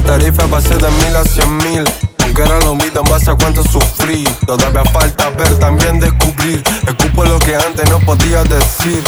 tarifa pasé de 1000 a 100.000. Aunque era lo mismo en base a cuánto sufrí. Todavía falta ver, también descubrir. Escupo lo que antes no podía decir.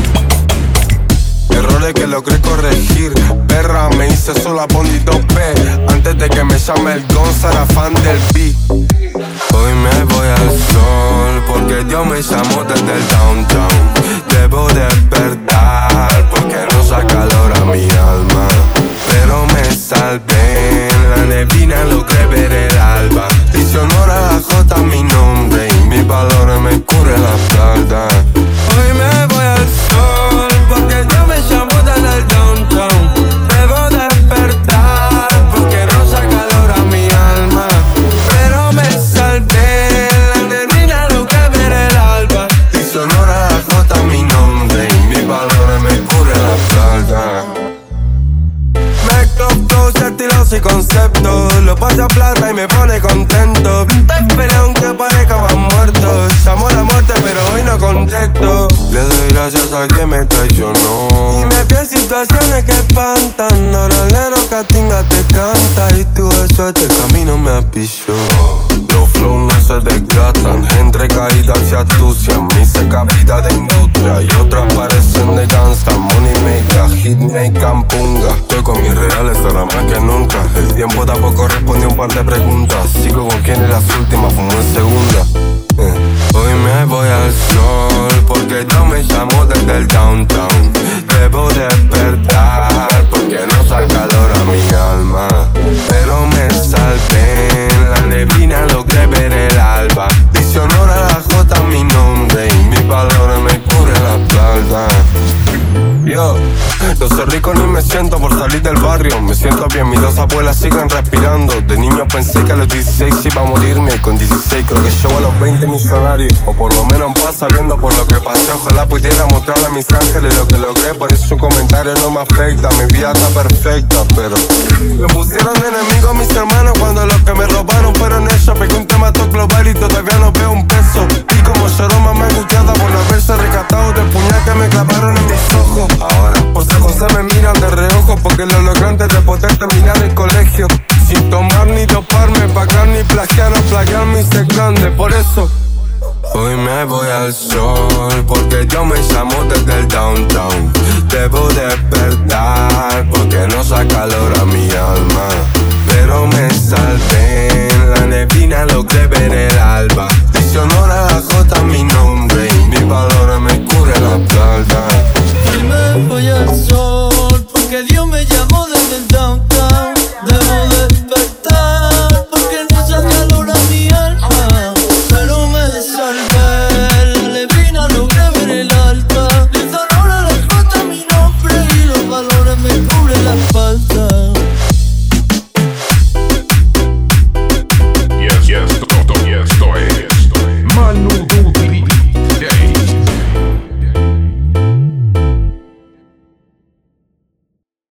Errores que logré corregir. Perra, me hice sola Bondi 2B. Antes de que me llame el Gonza, era fan del beat. Hoy me voy al sol porque Dios me llamó desde el downtown. Debo despertar porque no saca calor a mi alma. Pero me salvé, en la neblina logré ver el alba. Dice honor a la J mi nombre y mis valores me cubre la espalda. Hoy me voy al sol porque Dios me llamó desde el downtown. Debo despertar porque no saca calor a mi alma. Pero me salvé, en la neblina logré ver el alba. Dice honor a la J mi nombre y mis valores me cubre la espalda. Estilos y conceptos, lo pasa a plata y me pone contento. Te esperé aunque parezca más muerto. Llamo a la muerte pero hoy no contesto. Le doy gracias a quien me traicionó. Y me vi en situaciones que espantan. Ahora Lero Catinga te canta y tú eso este camino me apilló. Los flows no se desgastan, entre caídas se astucian. Mi seca vida de industria y otras parecen de gangsta. Money maker, hit maker, punga. Estoy con mis reales ahora más que nunca. El tiempo tampoco respondió un par de preguntas. Sigo con quien en las últimas, fumo en segunda. Hoy me voy al sol porque Dios me llamó desde el downtown. Debo despertar porque no saca calor a mi alma. Pero me salvé, en la neblina logré ver el alba. Dice honor a la J mi nombre y mis valores me cubren la espalda. Yo, no soy rico ni me siento por salir del barrio. Me siento bien, mis dos abuelas siguen respirando. De niño pensé que a los 16 iba a morirme. Y con 16 creo que llevo a los 20 millonarios. O por lo menos en paz sabiendo por lo que pasé. Ojalá pudiera mostrarle a mis ángeles lo que logré. Por eso su comentario no me afecta. Mi vida está perfecta, pero me pusieron enemigos mis hermanos cuando los que me robaron fueron ellos. Pegué un tema todo global y todavía no veo un peso. Y como lloró mamá angustiada por no haberse rescatado del puñal que me clavaron en mis ojos. Ahora por San José me miran de reojo porque lo logré antes de poder terminar el colegio. Sin tomar ni doparme, pagar ni plagiar o plagiar mi ser grande. Por eso hoy me voy al sol porque Dios me llamó desde el downtown. Debo despertar porque no saca calor a mi alma. Pero me salvé, en la neblina logré ver el alba. Dice honor a la J mi